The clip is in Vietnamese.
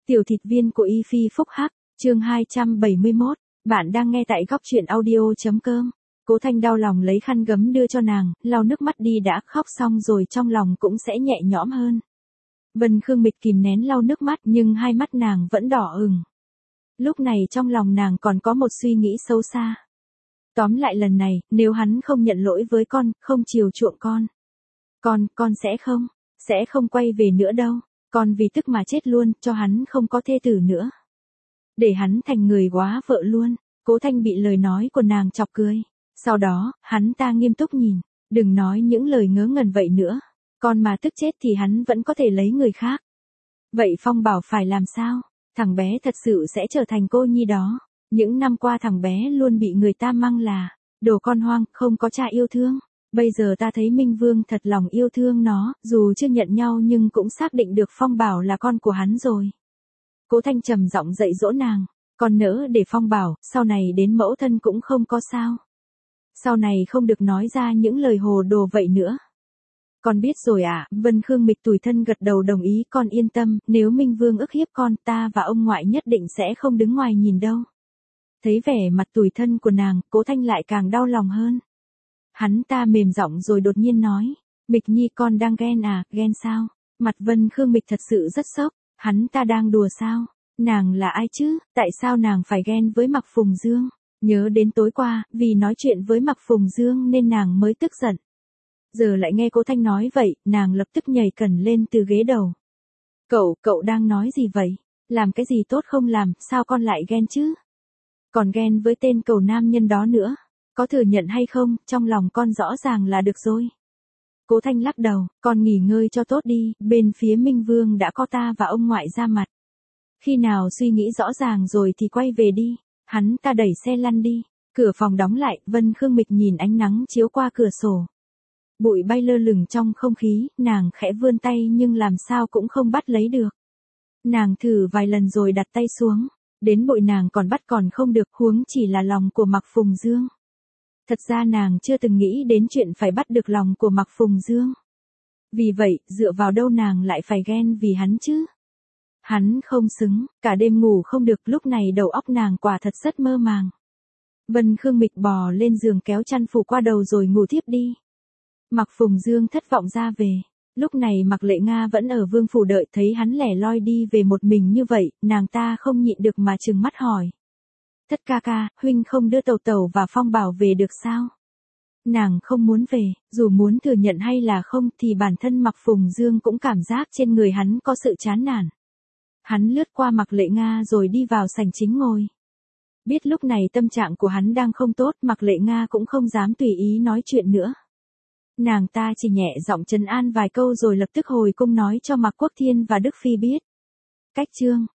Tiểu thịt viên của Y Phi phúc hắc, chương 271, bạn đang nghe tại góc truyện audio.com. Cố Thanh đau lòng lấy khăn gấm đưa cho nàng, lau nước mắt đi đã, khóc xong rồi trong lòng cũng sẽ nhẹ nhõm hơn. Vân Khương Mịch kìm nén lau nước mắt nhưng hai mắt nàng vẫn đỏ ửng. Lúc này trong lòng nàng còn có một suy nghĩ sâu xa. Tóm lại lần này, nếu hắn không nhận lỗi với con, không chiều chuộng con sẽ không quay về nữa đâu. Con vì tức mà chết luôn, cho hắn không có thê tử nữa. Để hắn thành người góa vợ luôn. Cố Thanh bị lời nói của nàng chọc cười. Sau đó, hắn ta nghiêm túc nhìn. Đừng nói những lời ngớ ngẩn vậy nữa. Con mà tức chết thì hắn vẫn có thể lấy người khác. Vậy Phong Bảo phải làm sao? Thằng bé thật sự sẽ trở thành cô nhi đó. Những năm qua thằng bé luôn bị người ta mang là đồ con hoang, không có cha yêu thương. Bây giờ ta thấy Minh Vương thật lòng yêu thương nó, dù chưa nhận nhau nhưng cũng xác định được Phong Bảo là con của hắn rồi. Cố Thanh trầm giọng dạy dỗ nàng, con nỡ để Phong Bảo, sau này đến mẫu thân cũng không có sao. Sau này không được nói ra những lời hồ đồ vậy nữa. Con biết rồi ạ. Vân Khương Mịch tủi thân gật đầu đồng ý. Con yên tâm, nếu Minh Vương ức hiếp con, ta và ông ngoại nhất định sẽ không đứng ngoài nhìn đâu. Thấy vẻ mặt tủi thân của nàng, Cố Thanh lại càng đau lòng hơn. Hắn ta mềm giọng rồi đột nhiên nói, Mịch Nhi con đang ghen à? Ghen sao? Mặt Vân Khương Mịch thật sự rất sốc. Hắn ta đang đùa sao? Nàng là ai chứ? Tại sao nàng phải ghen với Mạc Phùng Dương? Nhớ đến tối qua, vì nói chuyện với Mạc Phùng Dương nên nàng mới tức giận. Giờ lại nghe Cố Thanh nói vậy, nàng lập tức nhảy cẩn lên từ ghế đầu. Cậu đang nói gì vậy? Làm cái gì tốt không làm, sao con lại ghen chứ? Còn ghen với tên cẩu nam nhân đó nữa. Có thừa nhận hay không, trong lòng con rõ ràng là được rồi. Cố Thanh lắc đầu, con nghỉ ngơi cho tốt đi, bên phía Minh Vương đã có ta và ông ngoại ra mặt. Khi nào suy nghĩ rõ ràng rồi thì quay về đi. Hắn ta đẩy xe lăn đi, cửa phòng đóng lại, Vân Khương Mịch nhìn ánh nắng chiếu qua cửa sổ. Bụi bay lơ lửng trong không khí, nàng khẽ vươn tay nhưng làm sao cũng không bắt lấy được. Nàng thử vài lần rồi đặt tay xuống, đến bụi nàng còn bắt còn không được, huống chỉ là lòng của Mạc Phùng Dương. Thật ra nàng chưa từng nghĩ đến chuyện phải bắt được lòng của Mạc Phùng Dương. Vì vậy, dựa vào đâu nàng lại phải ghen vì hắn chứ? Hắn không xứng, cả đêm ngủ không được, lúc này đầu óc nàng quả thật rất mơ màng. Vân Khương Mịch bò lên giường kéo chăn phủ qua đầu rồi ngủ thiếp đi. Mạc Phùng Dương thất vọng ra về. Lúc này Mạc Lệ Nga vẫn ở vương phủ đợi, thấy hắn lẻ loi đi về một mình như vậy, nàng ta không nhịn được mà trừng mắt hỏi. Thất ca ca, huynh không đưa Tẩu Tẩu và Phong Bảo về được sao? Nàng không muốn về, dù muốn thừa nhận hay là không thì bản thân Mạc Phùng Dương cũng cảm giác trên người hắn có sự chán nản. Hắn lướt qua Mạc Lệ Nga rồi đi vào sảnh chính ngồi. Biết lúc này tâm trạng của hắn đang không tốt, Mạc Lệ Nga cũng không dám tùy ý nói chuyện nữa. Nàng ta chỉ nhẹ giọng trấn an vài câu rồi lập tức hồi cung nói cho Mạc Quốc Thiên và Đức Phi biết. Cách chương